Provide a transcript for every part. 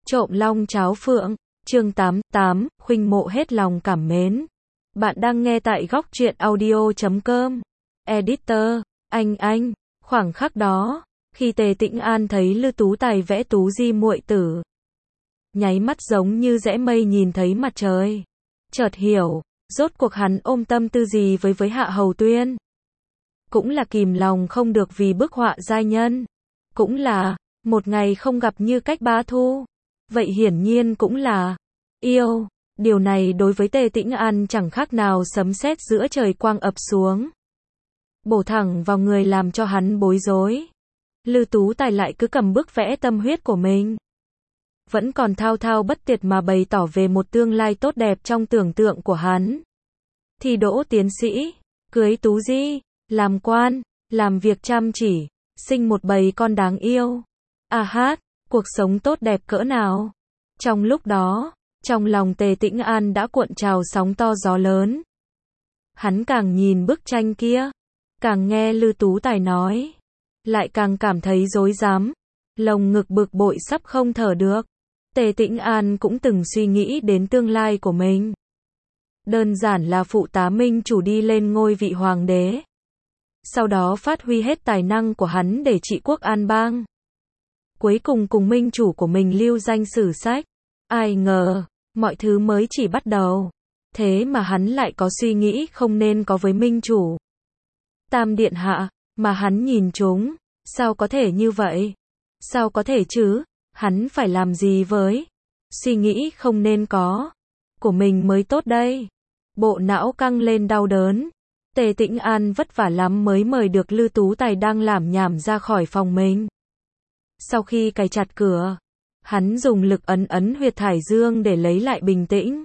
Trộm long cháo phượng, chương 88, khuynh mộ hết lòng cảm mến. Bạn đang nghe tại góc truyện audio.com. Editor, anh, khoảng khắc đó, khi Tề Tĩnh An thấy Lư Tú Tài vẽ Tú Di muội tử, nháy mắt giống như rẽ mây nhìn thấy mặt trời. Chợt hiểu, rốt cuộc hắn ôm tâm tư gì với Hạ Hầu Tuyên. Cũng là kìm lòng không được vì bức họa giai nhân. Cũng là, một ngày không gặp như cách ba thu. Vậy hiển nhiên cũng là yêu. Điều này đối với Tề Tĩnh An chẳng khác nào sấm sét giữa trời quang ập xuống, bổ thẳng vào người làm cho hắn bối rối. Lư Tú Tài lại cứ cầm bức vẽ tâm huyết của mình, vẫn còn thao thao bất tuyệt mà bày tỏ về một tương lai tốt đẹp trong tưởng tượng của hắn. Thi đỗ tiến sĩ, cưới Tú Di, làm quan, làm việc chăm chỉ, sinh một bầy con đáng yêu. Cuộc sống tốt đẹp cỡ nào. Trong lúc đó, trong lòng Tề Tĩnh An đã cuộn trào sóng to gió lớn. Hắn càng nhìn bức tranh kia, càng nghe Lư Tú Tài nói, lại càng cảm thấy rối rắm, lồng ngực bực bội sắp không thở được. Tề Tĩnh An cũng từng suy nghĩ đến tương lai của mình. Đơn giản là phụ tá minh chủ đi lên ngôi vị hoàng đế, sau đó phát huy hết tài năng của hắn để trị quốc an bang, cuối cùng cùng minh chủ của mình lưu danh sử sách. Ai ngờ, mọi thứ mới chỉ bắt đầu. Thế mà hắn lại có suy nghĩ không nên có với minh chủ Tam Điện Hạ, mà hắn nhìn chúng. Sao có thể như vậy? Sao có thể chứ? Hắn phải làm gì với suy nghĩ không nên có của mình mới tốt đây? Bộ não căng lên đau đớn. Tề Tĩnh An vất vả lắm mới mời được Lư Tú Tài đang lảm nhảm ra khỏi phòng mình. Sau khi cài chặt cửa, hắn dùng lực ấn huyệt thái dương để lấy lại bình tĩnh.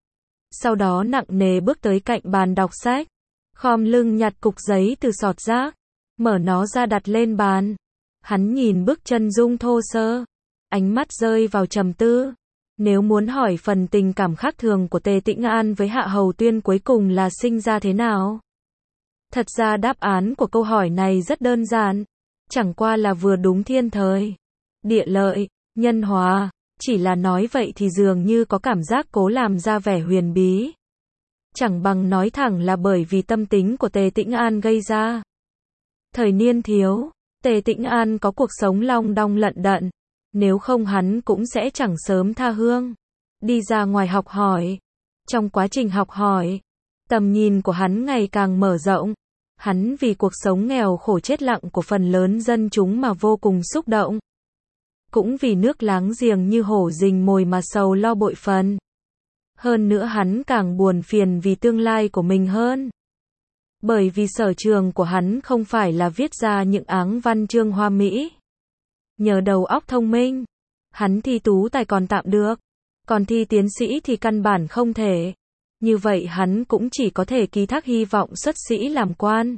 Sau đó nặng nề bước tới cạnh bàn đọc sách, khom lưng nhặt cục giấy từ sọt rác, mở nó ra đặt lên bàn. Hắn nhìn bức chân dung thô sơ, ánh mắt rơi vào trầm tư. Nếu muốn hỏi phần tình cảm khác thường của Tề Tĩnh An với Hạ Hầu Tuyên cuối cùng là sinh ra thế nào? Thật ra đáp án của câu hỏi này rất đơn giản, chẳng qua là vừa đúng thiên thời, địa lợi, nhân hòa. Chỉ là nói vậy thì dường như có cảm giác cố làm ra vẻ huyền bí. Chẳng bằng nói thẳng là bởi vì tâm tính của Tề Tĩnh An gây ra. Thời niên thiếu, Tề Tĩnh An có cuộc sống long đong lận đận, nếu không hắn cũng sẽ chẳng sớm tha hương đi ra ngoài học hỏi. Trong quá trình học hỏi, tầm nhìn của hắn ngày càng mở rộng. Hắn vì cuộc sống nghèo khổ chết lặng của phần lớn dân chúng mà vô cùng xúc động. Cũng vì nước láng giềng như hổ rình mồi mà sầu lo bội phần. Hơn nữa hắn càng buồn phiền vì tương lai của mình hơn. Bởi vì sở trường của hắn không phải là viết ra những áng văn chương hoa mỹ. Nhờ đầu óc thông minh, hắn thi tú tài còn tạm được, còn thi tiến sĩ thì căn bản không thể. Như vậy hắn cũng chỉ có thể ký thác hy vọng xuất sĩ làm quan,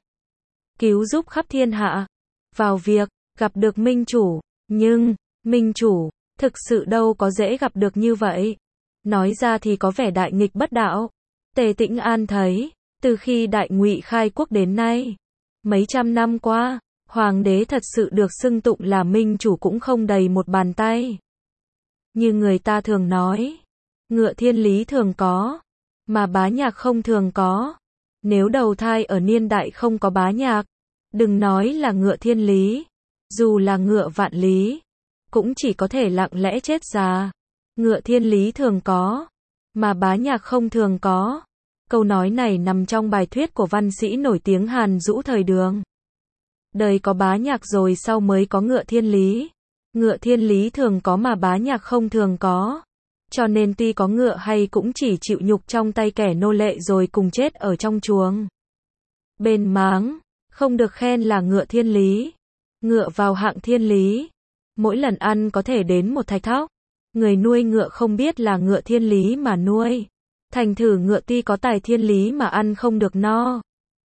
cứu giúp khắp thiên hạ, vào việc gặp được minh chủ. Nhưng minh chủ thực sự đâu có dễ gặp được như vậy. Nói ra thì có vẻ đại nghịch bất đạo. Tề Tĩnh An thấy, từ khi Đại Ngụy khai quốc đến nay, mấy trăm năm qua, hoàng đế thật sự được xưng tụng là minh chủ cũng không đầy một bàn tay. Như người ta thường nói, ngựa thiên lý thường có, mà bá nhạc không thường có. Nếu đầu thai ở niên đại không có bá nhạc, đừng nói là ngựa thiên lý, dù là ngựa vạn lý, cũng chỉ có thể lặng lẽ chết già. Ngựa thiên lý thường có, mà bá nhạc không thường có. Câu nói này nằm trong bài thuyết của văn sĩ nổi tiếng Hàn Dũ thời Đường. Đời có bá nhạc rồi sau mới có ngựa thiên lý. Ngựa thiên lý thường có mà bá nhạc không thường có. Cho nên tuy có ngựa hay cũng chỉ chịu nhục trong tay kẻ nô lệ rồi cùng chết ở trong chuồng. Bên máng, không được khen là ngựa thiên lý. Ngựa vào hạng thiên lý, mỗi lần ăn có thể đến một thạch thóc. Người nuôi ngựa không biết là ngựa thiên lý mà nuôi. Thành thử ngựa tuy có tài thiên lý mà ăn không được no.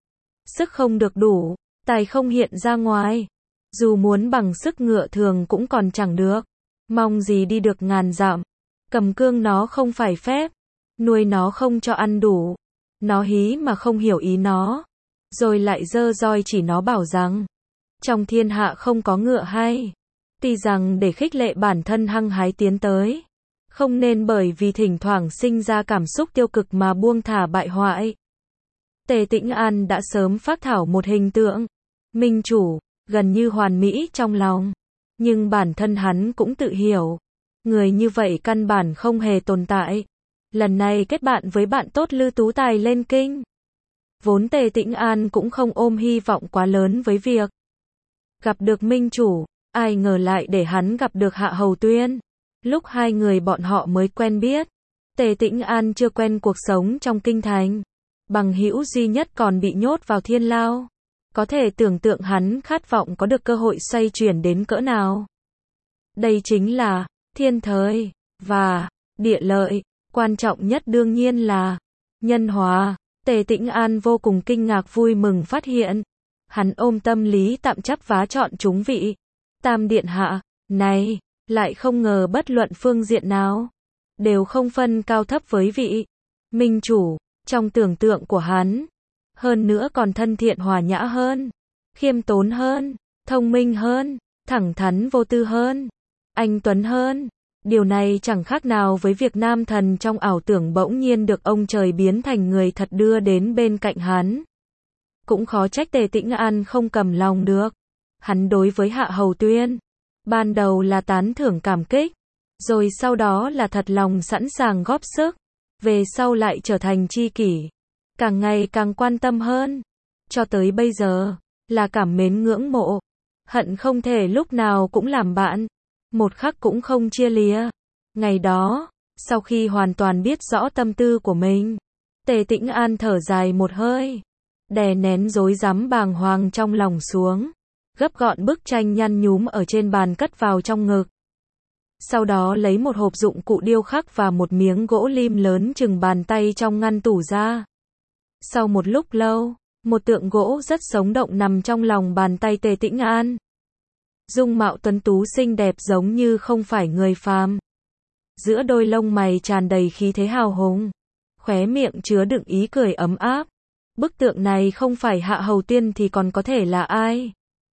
Sức không được đủ, tài không hiện ra ngoài. Dù muốn bằng sức ngựa thường cũng còn chẳng được. Mong gì đi được ngàn dặm. Cầm cương nó không phải phép. Nuôi nó không cho ăn đủ. Nó hí mà không hiểu ý nó. Rồi lại giơ roi chỉ nó bảo rằng trong thiên hạ không có ngựa hay. Tuy rằng để khích lệ bản thân hăng hái tiến tới, Không nên bởi vì thỉnh thoảng sinh ra cảm xúc tiêu cực mà buông thả bại hoại. Tề Tĩnh An đã sớm phác thảo một hình tượng minh chủ, gần như hoàn mỹ trong lòng. Nhưng bản thân hắn cũng tự hiểu, người như vậy căn bản không hề tồn tại. Lần này kết bạn với bạn tốt Lư Tú Tài lên kinh. Vốn Tề Tĩnh An cũng không ôm hy vọng quá lớn với việc gặp được minh chủ, ai ngờ lại để hắn gặp được Hạ Hầu Tuyên. Lúc hai người bọn họ mới quen biết, Tề Tĩnh An chưa quen cuộc sống trong kinh thành. Bằng hữu duy nhất còn bị nhốt vào thiên lao. Có thể tưởng tượng hắn khát vọng có được cơ hội xoay chuyển đến cỡ nào. Đây chính là thiên thời và địa lợi, quan trọng nhất đương nhiên là nhân hòa. Tề Tĩnh An vô cùng kinh ngạc vui mừng phát hiện, hắn ôm tâm lý tạm chấp vá chọn chúng vị Tam điện hạ này, lại không ngờ bất luận phương diện nào đều không phân cao thấp với vị minh chủ trong tưởng tượng của hắn. Hơn nữa còn thân thiện hòa nhã hơn, khiêm tốn hơn, thông minh hơn, thẳng thắn vô tư hơn, anh tuấn hơn. Điều này chẳng khác nào với việc nam thần trong ảo tưởng bỗng nhiên được ông trời biến thành người thật đưa đến bên cạnh hắn. Cũng khó trách Tề Tĩnh An không cầm lòng được. Hắn đối với Hạ Hầu Tuyên, ban đầu là tán thưởng cảm kích, rồi sau đó là thật lòng sẵn sàng góp sức, về sau lại trở thành tri kỷ, càng ngày càng quan tâm hơn, cho tới bây giờ, là cảm mến ngưỡng mộ, hận không thể lúc nào cũng làm bạn, một khắc cũng không chia lìa. Ngày đó, sau khi hoàn toàn biết rõ tâm tư của mình, Tề Tĩnh An thở dài một hơi, đè nén rối rắm bàng hoàng trong lòng xuống, gấp gọn bức tranh nhăn nhúm ở trên bàn cất vào trong ngực. Sau đó lấy một hộp dụng cụ điêu khắc và một miếng gỗ lim lớn chừng bàn tay trong ngăn tủ ra. Sau một lúc lâu, một tượng gỗ rất sống động nằm trong lòng bàn tay Tề Tĩnh An. Dung mạo tuấn tú xinh đẹp giống như không phải người phàm. Giữa đôi lông mày tràn đầy khí thế hào hùng, khóe miệng chứa đựng ý cười ấm áp. Bức tượng này không phải Hạ Hầu Tuyên thì còn có thể là ai?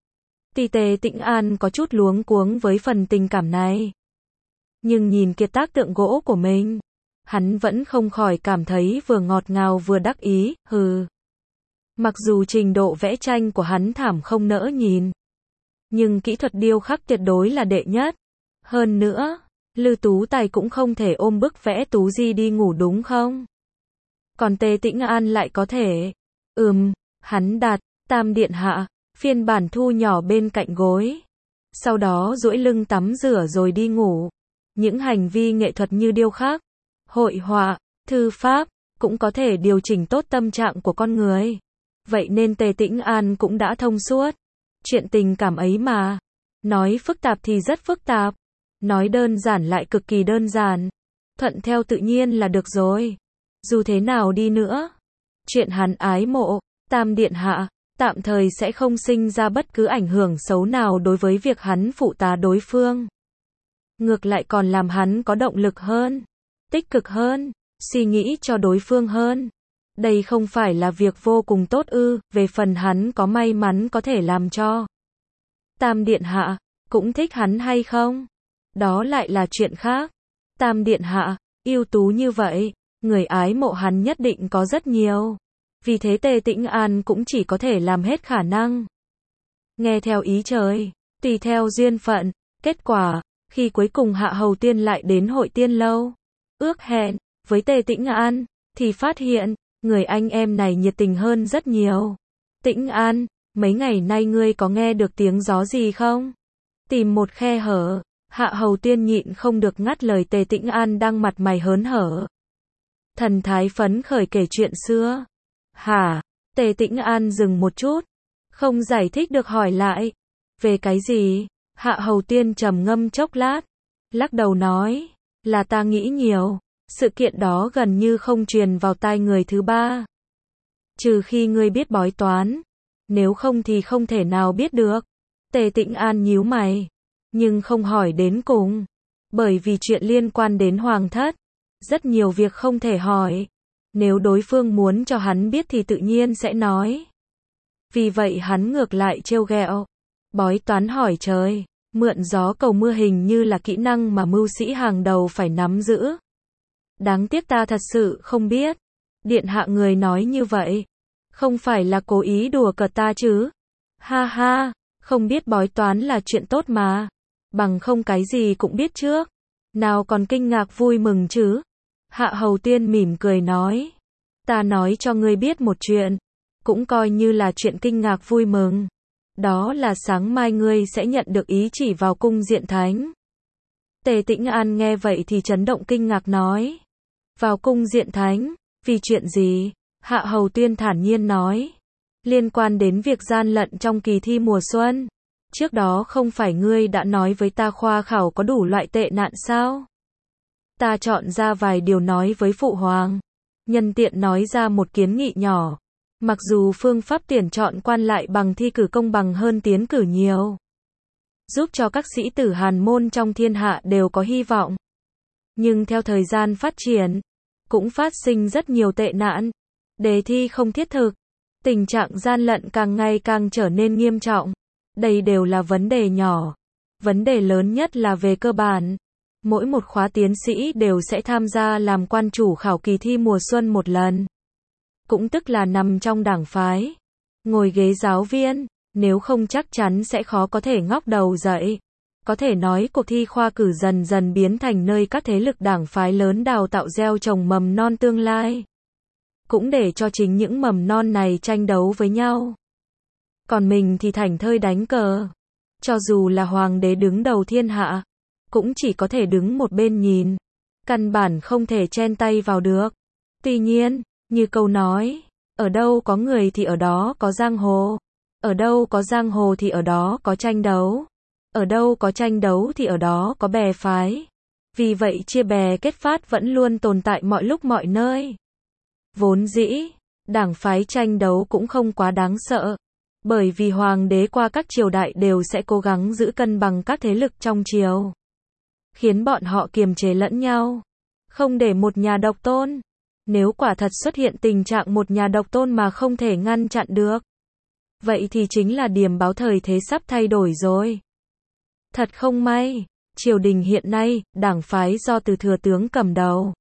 Tề Tĩnh An có chút luống cuống với phần tình cảm này. Nhưng nhìn kiệt tác tượng gỗ của mình, hắn vẫn không khỏi cảm thấy vừa ngọt ngào vừa đắc ý, hừ. Mặc dù trình độ vẽ tranh của hắn thảm không nỡ nhìn, nhưng kỹ thuật điêu khắc tuyệt đối là đệ nhất. Hơn nữa, Lư Tú Tài cũng không thể ôm bức vẽ Tú Di đi ngủ đúng không? Còn Tề Tĩnh An lại có thể. Hắn đặt Tam điện hạ, phiên bản thu nhỏ bên cạnh gối. Sau đó duỗi lưng tắm rửa rồi đi ngủ. Những hành vi nghệ thuật như điêu khắc, hội họa, thư pháp, cũng có thể điều chỉnh tốt tâm trạng của con người. Vậy nên Tề Tĩnh An cũng đã thông suốt. Chuyện tình cảm ấy mà. Nói phức tạp thì rất phức tạp. Nói đơn giản lại cực kỳ đơn giản. Thuận theo tự nhiên là được rồi. Dù thế nào đi nữa, chuyện hắn ái mộ Tam điện hạ tạm thời sẽ không sinh ra bất cứ ảnh hưởng xấu nào đối với việc hắn phụ tá đối phương. Ngược lại còn làm hắn có động lực hơn, tích cực hơn, suy nghĩ cho đối phương hơn. Đây không phải là việc vô cùng tốt ư? Về phần hắn có may mắn có thể làm cho Tam điện hạ cũng thích hắn hay không? Đó lại là chuyện khác. Tam điện hạ ưu tú như vậy, người ái mộ hắn nhất định có rất nhiều. Vì thế Tề Tĩnh An cũng chỉ có thể làm hết khả năng. Nghe theo ý trời, tùy theo duyên phận. Kết quả, khi cuối cùng Hạ Hầu Tuyên lại đến Hội Tiên Lâu, ước hẹn với Tề Tĩnh An, thì phát hiện, người anh em này nhiệt tình hơn rất nhiều. Tĩnh An, mấy ngày nay ngươi có nghe được tiếng gió gì không? Tìm một khe hở, Hạ Hầu Tuyên nhịn không được ngắt lời Tề Tĩnh An đang mặt mày hớn hở. Thần thái phấn khởi kể chuyện xưa. Hả? Tề Tĩnh An dừng một chút, không giải thích được hỏi lại. Về cái gì? Hạ Hầu Tuyên trầm ngâm chốc lát, lắc đầu nói, là ta nghĩ nhiều. Sự kiện đó gần như không truyền vào tai người thứ ba. Trừ khi ngươi biết bói toán, nếu không thì không thể nào biết được. Tề Tĩnh An nhíu mày, nhưng không hỏi đến cùng. Bởi vì chuyện liên quan đến hoàng thất, rất nhiều việc không thể hỏi. Nếu đối phương muốn cho hắn biết thì tự nhiên sẽ nói. Vì vậy hắn ngược lại trêu ghẹo. Bói toán hỏi trời. Mượn gió cầu mưa hình như là kỹ năng mà mưu sĩ hàng đầu phải nắm giữ. Đáng tiếc ta thật sự không biết. Điện hạ người nói như vậy. Không phải là cố ý đùa cợt ta chứ. Ha ha, không biết bói toán là chuyện tốt mà. Bằng không cái gì cũng biết trước. Nào còn kinh ngạc vui mừng chứ. Hạ Hầu Tiên mỉm cười nói. Ta nói cho ngươi biết một chuyện. Cũng coi như là chuyện kinh ngạc vui mừng. Đó là sáng mai ngươi sẽ nhận được ý chỉ vào cung Diện Thánh. Tề Tĩnh An nghe vậy thì chấn động kinh ngạc nói. Vào cung Diện Thánh, vì chuyện gì? Hạ Hầu Tuyên thản nhiên nói. Liên quan đến việc gian lận trong kỳ thi mùa xuân. Trước đó không phải ngươi đã nói với ta khoa khảo có đủ loại tệ nạn sao? Ta chọn ra vài điều nói với Phụ Hoàng. Nhân tiện nói ra một kiến nghị nhỏ. Mặc dù phương pháp tuyển chọn quan lại bằng thi cử công bằng hơn tiến cử nhiều. Giúp cho các sĩ tử hàn môn trong thiên hạ đều có hy vọng. Nhưng theo thời gian phát triển, cũng phát sinh rất nhiều tệ nạn. Đề thi không thiết thực. Tình trạng gian lận càng ngày càng trở nên nghiêm trọng. Đây đều là vấn đề nhỏ. Vấn đề lớn nhất là về cơ bản. Mỗi một khóa tiến sĩ đều sẽ tham gia làm quan chủ khảo kỳ thi mùa xuân một lần. Cũng tức là nằm trong đảng phái. Ngồi ghế giáo viên, nếu không chắc chắn sẽ khó có thể ngóc đầu dậy. Có thể nói cuộc thi khoa cử dần dần biến thành nơi các thế lực đảng phái lớn đào tạo gieo trồng mầm non tương lai. Cũng để cho chính những mầm non này tranh đấu với nhau. Còn mình thì thảnh thơi đánh cờ. Cho dù là hoàng đế đứng đầu thiên hạ, cũng chỉ có thể đứng một bên nhìn. Căn bản không thể chen tay vào được. Tuy nhiên, như câu nói, ở đâu có người thì ở đó có giang hồ. Ở đâu có giang hồ thì ở đó có tranh đấu. Ở đâu có tranh đấu thì ở đó có bè phái. Vì vậy chia bè kết phát vẫn luôn tồn tại mọi lúc mọi nơi. Vốn dĩ, đảng phái tranh đấu cũng không quá đáng sợ. Bởi vì hoàng đế qua các triều đại đều sẽ cố gắng giữ cân bằng các thế lực trong triều. Khiến bọn họ kiềm chế lẫn nhau. Không để một nhà độc tôn. Nếu quả thật xuất hiện tình trạng một nhà độc tôn mà không thể ngăn chặn được. Vậy thì chính là điểm báo thời thế sắp thay đổi rồi. Thật không may, triều đình hiện nay, đảng phái do Từ Thừa Tướng cầm đầu.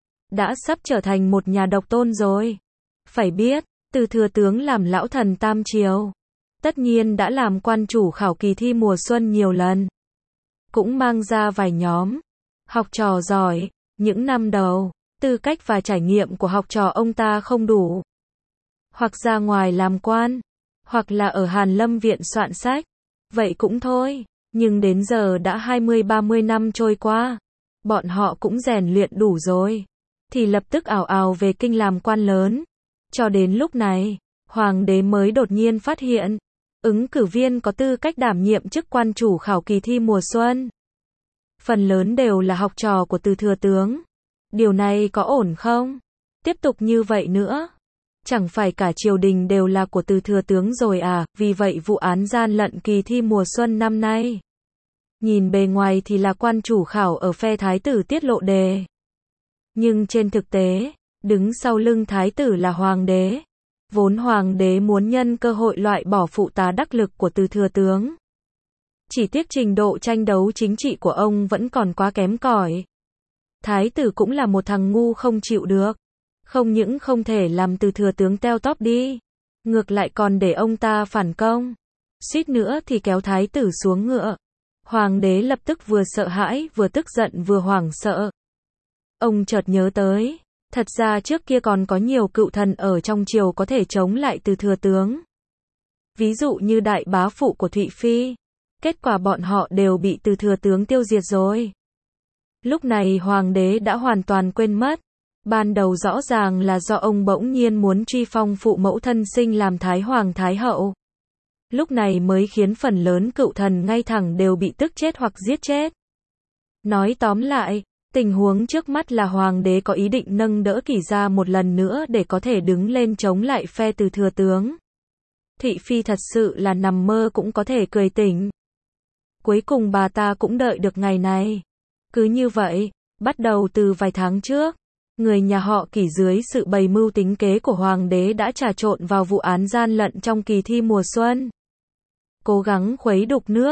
Đã sắp trở thành một nhà độc tôn rồi. Phải biết, Từ Thừa Tướng làm lão thần tam triều. Tất nhiên đã làm quan chủ khảo kỳ thi mùa xuân nhiều lần. Cũng mang ra vài nhóm. Học trò giỏi, những năm đầu, tư cách và trải nghiệm của học trò ông ta không đủ. Hoặc ra ngoài làm quan, hoặc là ở Hàn Lâm Viện soạn sách. Vậy cũng thôi, nhưng đến giờ đã 20-30 năm trôi qua. Bọn họ cũng rèn luyện đủ rồi. Thì lập tức ào ào về kinh làm quan lớn. Cho đến lúc này, hoàng đế mới đột nhiên phát hiện. Ứng cử viên có tư cách đảm nhiệm chức quan chủ khảo kỳ thi mùa xuân. Phần lớn đều là học trò của Từ Thừa Tướng. Điều này có ổn không? Tiếp tục như vậy nữa. Chẳng phải cả triều đình đều là của Từ Thừa Tướng rồi à, vì vậy vụ án gian lận kỳ thi mùa xuân năm nay. Nhìn bề ngoài thì là quan chủ khảo ở phe thái tử tiết lộ đề. Nhưng trên thực tế, đứng sau lưng thái tử là hoàng đế. Vốn hoàng đế muốn nhân cơ hội loại bỏ phụ tá đắc lực của Từ Thừa Tướng. Chỉ tiếc trình độ tranh đấu chính trị của ông vẫn còn quá kém cỏi. Thái tử cũng là một thằng ngu không chịu được. Không những không thể làm Từ Thừa Tướng teo tóp đi. Ngược lại còn để ông ta phản công. Suýt nữa thì kéo thái tử xuống ngựa. Hoàng đế lập tức vừa sợ hãi vừa tức giận vừa hoảng sợ. Ông chợt nhớ tới. Thật ra trước kia còn có nhiều cựu thần ở trong triều có thể chống lại Từ Thừa Tướng. Ví dụ như đại bá phụ của Thụy Phi. Kết quả bọn họ đều bị Từ Thừa Tướng tiêu diệt rồi. Lúc này hoàng đế đã hoàn toàn quên mất. Ban đầu rõ ràng là do ông bỗng nhiên muốn truy phong phụ mẫu thân sinh làm Thái Hoàng Thái Hậu. Lúc này mới khiến phần lớn cựu thần ngay thẳng đều bị tức chết hoặc giết chết. Nói tóm lại, tình huống trước mắt là hoàng đế có ý định nâng đỡ Kỷ gia một lần nữa để có thể đứng lên chống lại phe Từ Thừa Tướng. Thị Phi thật sự là nằm mơ cũng có thể cười tỉnh. Cuối cùng bà ta cũng đợi được ngày này. Cứ như vậy, bắt đầu từ vài tháng trước, người nhà họ Kỷ dưới sự bày mưu tính kế của hoàng đế đã trà trộn vào vụ án gian lận trong kỳ thi mùa xuân. Cố gắng khuấy đục nước,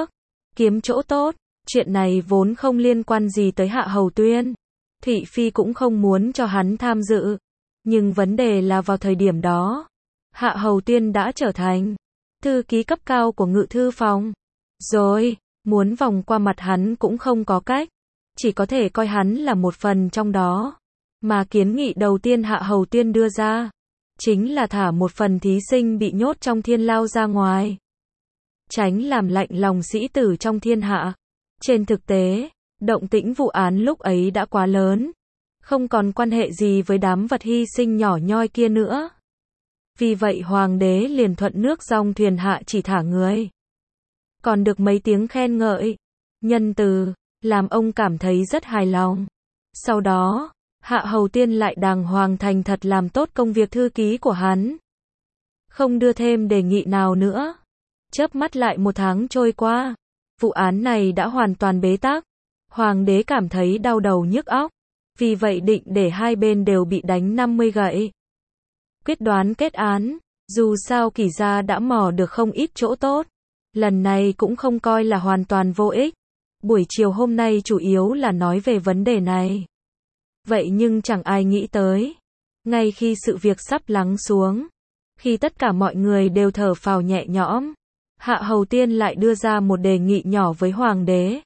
kiếm chỗ tốt. Chuyện này vốn không liên quan gì tới Hạ Hầu Tuyên. Thị Phi cũng không muốn cho hắn tham dự. Nhưng vấn đề là vào thời điểm đó, Hạ Hầu Tuyên đã trở thành thư ký cấp cao của Ngự Thư Phòng. Rồi, muốn vòng qua mặt hắn cũng không có cách. Chỉ có thể coi hắn là một phần trong đó. Mà kiến nghị đầu tiên Hạ Hầu Tuyên đưa ra, chính là thả một phần thí sinh bị nhốt trong thiên lao ra ngoài. Tránh làm lạnh lòng sĩ tử trong thiên hạ. Trên thực tế, động tĩnh vụ án lúc ấy đã quá lớn. Không còn quan hệ gì với đám vật hy sinh nhỏ nhoi kia nữa. Vì vậy hoàng đế liền thuận nước dòng thuyền hạ chỉ thả người. Còn được mấy tiếng khen ngợi, nhân từ, làm ông cảm thấy rất hài lòng. Sau đó, Hạ Hầu Tuyên lại đàng hoàng thành thật làm tốt công việc thư ký của hắn. Không đưa thêm đề nghị nào nữa. Chớp mắt lại 1 tháng trôi qua. Vụ án này đã hoàn toàn bế tắc. Hoàng đế cảm thấy đau đầu nhức óc. Vì vậy định để hai bên đều bị đánh 50 gậy. Quyết đoán kết án. Dù sao Kỷ gia đã mò được không ít chỗ tốt. Lần này cũng không coi là hoàn toàn vô ích. Buổi chiều hôm nay chủ yếu là nói về vấn đề này. Vậy nhưng chẳng ai nghĩ tới. Ngay khi sự việc sắp lắng xuống, khi tất cả mọi người đều thở phào nhẹ nhõm, Hạ Hầu Tuyên lại đưa ra một đề nghị nhỏ với hoàng đế.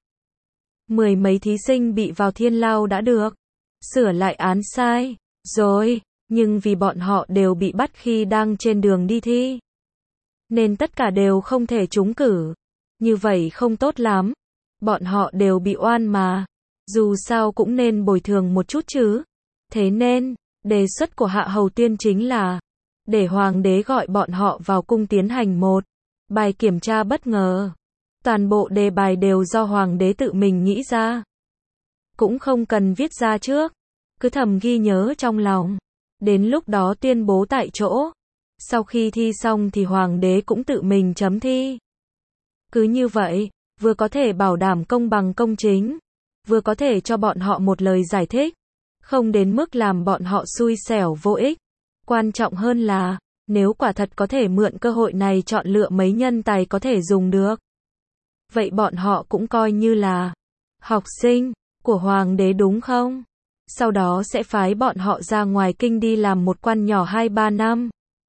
10 mấy thí sinh bị vào thiên lao đã được sửa lại án sai rồi, nhưng vì bọn họ đều bị bắt khi đang trên đường đi thi, nên tất cả đều không thể trúng cử. Như vậy không tốt lắm. Bọn họ đều bị oan mà. Dù sao cũng nên bồi thường một chút chứ. Thế nên, đề xuất của Hạ Hầu Tuyên chính là để hoàng đế gọi bọn họ vào cung tiến hành một bài kiểm tra bất ngờ. Toàn bộ đề bài đều do hoàng đế tự mình nghĩ ra. Cũng không cần viết ra trước. Cứ thầm ghi nhớ trong lòng. Đến lúc đó tuyên bố tại chỗ. Sau khi thi xong thì hoàng đế cũng tự mình chấm thi. Cứ như vậy, vừa có thể bảo đảm công bằng công chính, vừa có thể cho bọn họ một lời giải thích, không đến mức làm bọn họ xui xẻo vô ích. Quan trọng hơn là, nếu quả thật có thể mượn cơ hội này chọn lựa mấy nhân tài có thể dùng được, vậy bọn họ cũng coi như là học sinh của hoàng đế đúng không? Sau đó sẽ phái bọn họ ra ngoài kinh đi làm một quan nhỏ 2-3 năm.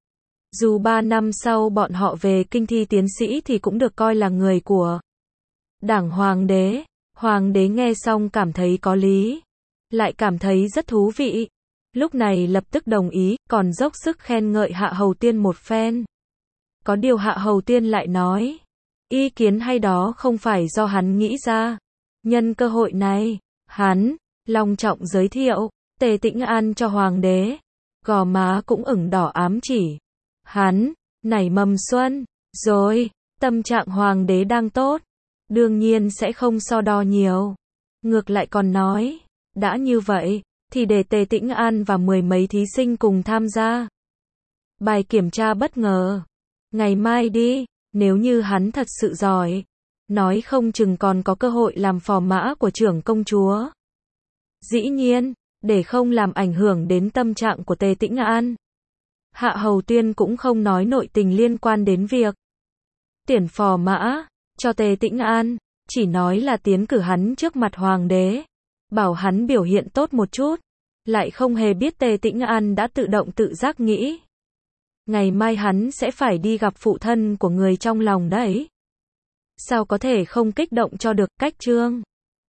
Dù 3 năm sau bọn họ về kinh thi tiến sĩ thì cũng được coi là người của đảng hoàng đế. Hoàng đế nghe xong cảm thấy có lý, lại cảm thấy rất thú vị. Lúc này lập tức đồng ý, còn dốc sức khen ngợi Hạ Hầu Tuyên một phen. Có điều Hạ Hầu Tuyên lại nói, ý kiến hay đó không phải do hắn nghĩ ra. Nhân cơ hội này, hắn long trọng giới thiệu Tề Tĩnh An cho hoàng đế. Gò má cũng ửng đỏ ám chỉ. Hắn nảy mầm xuân, rồi, tâm trạng hoàng đế đang tốt, đương nhiên sẽ không so đo nhiều. Ngược lại còn nói, đã như vậy, thì để Tề Tĩnh An và 10 mấy thí sinh cùng tham gia bài kiểm tra bất ngờ. Ngày mai đi, nếu như hắn thật sự giỏi, nói không chừng còn có cơ hội làm phò mã của trưởng công chúa. Dĩ nhiên, để không làm ảnh hưởng đến tâm trạng của Tề Tĩnh An, Hạ Hầu Tuyên cũng không nói nội tình liên quan đến việc tuyển phò mã cho Tề Tĩnh An, chỉ nói là tiến cử hắn trước mặt hoàng đế, bảo hắn biểu hiện tốt một chút. Lại không hề biết Tề Tĩnh An đã tự động tự giác nghĩ, ngày mai hắn sẽ phải đi gặp phụ thân của người trong lòng đấy. Sao có thể không kích động cho được. Cách chương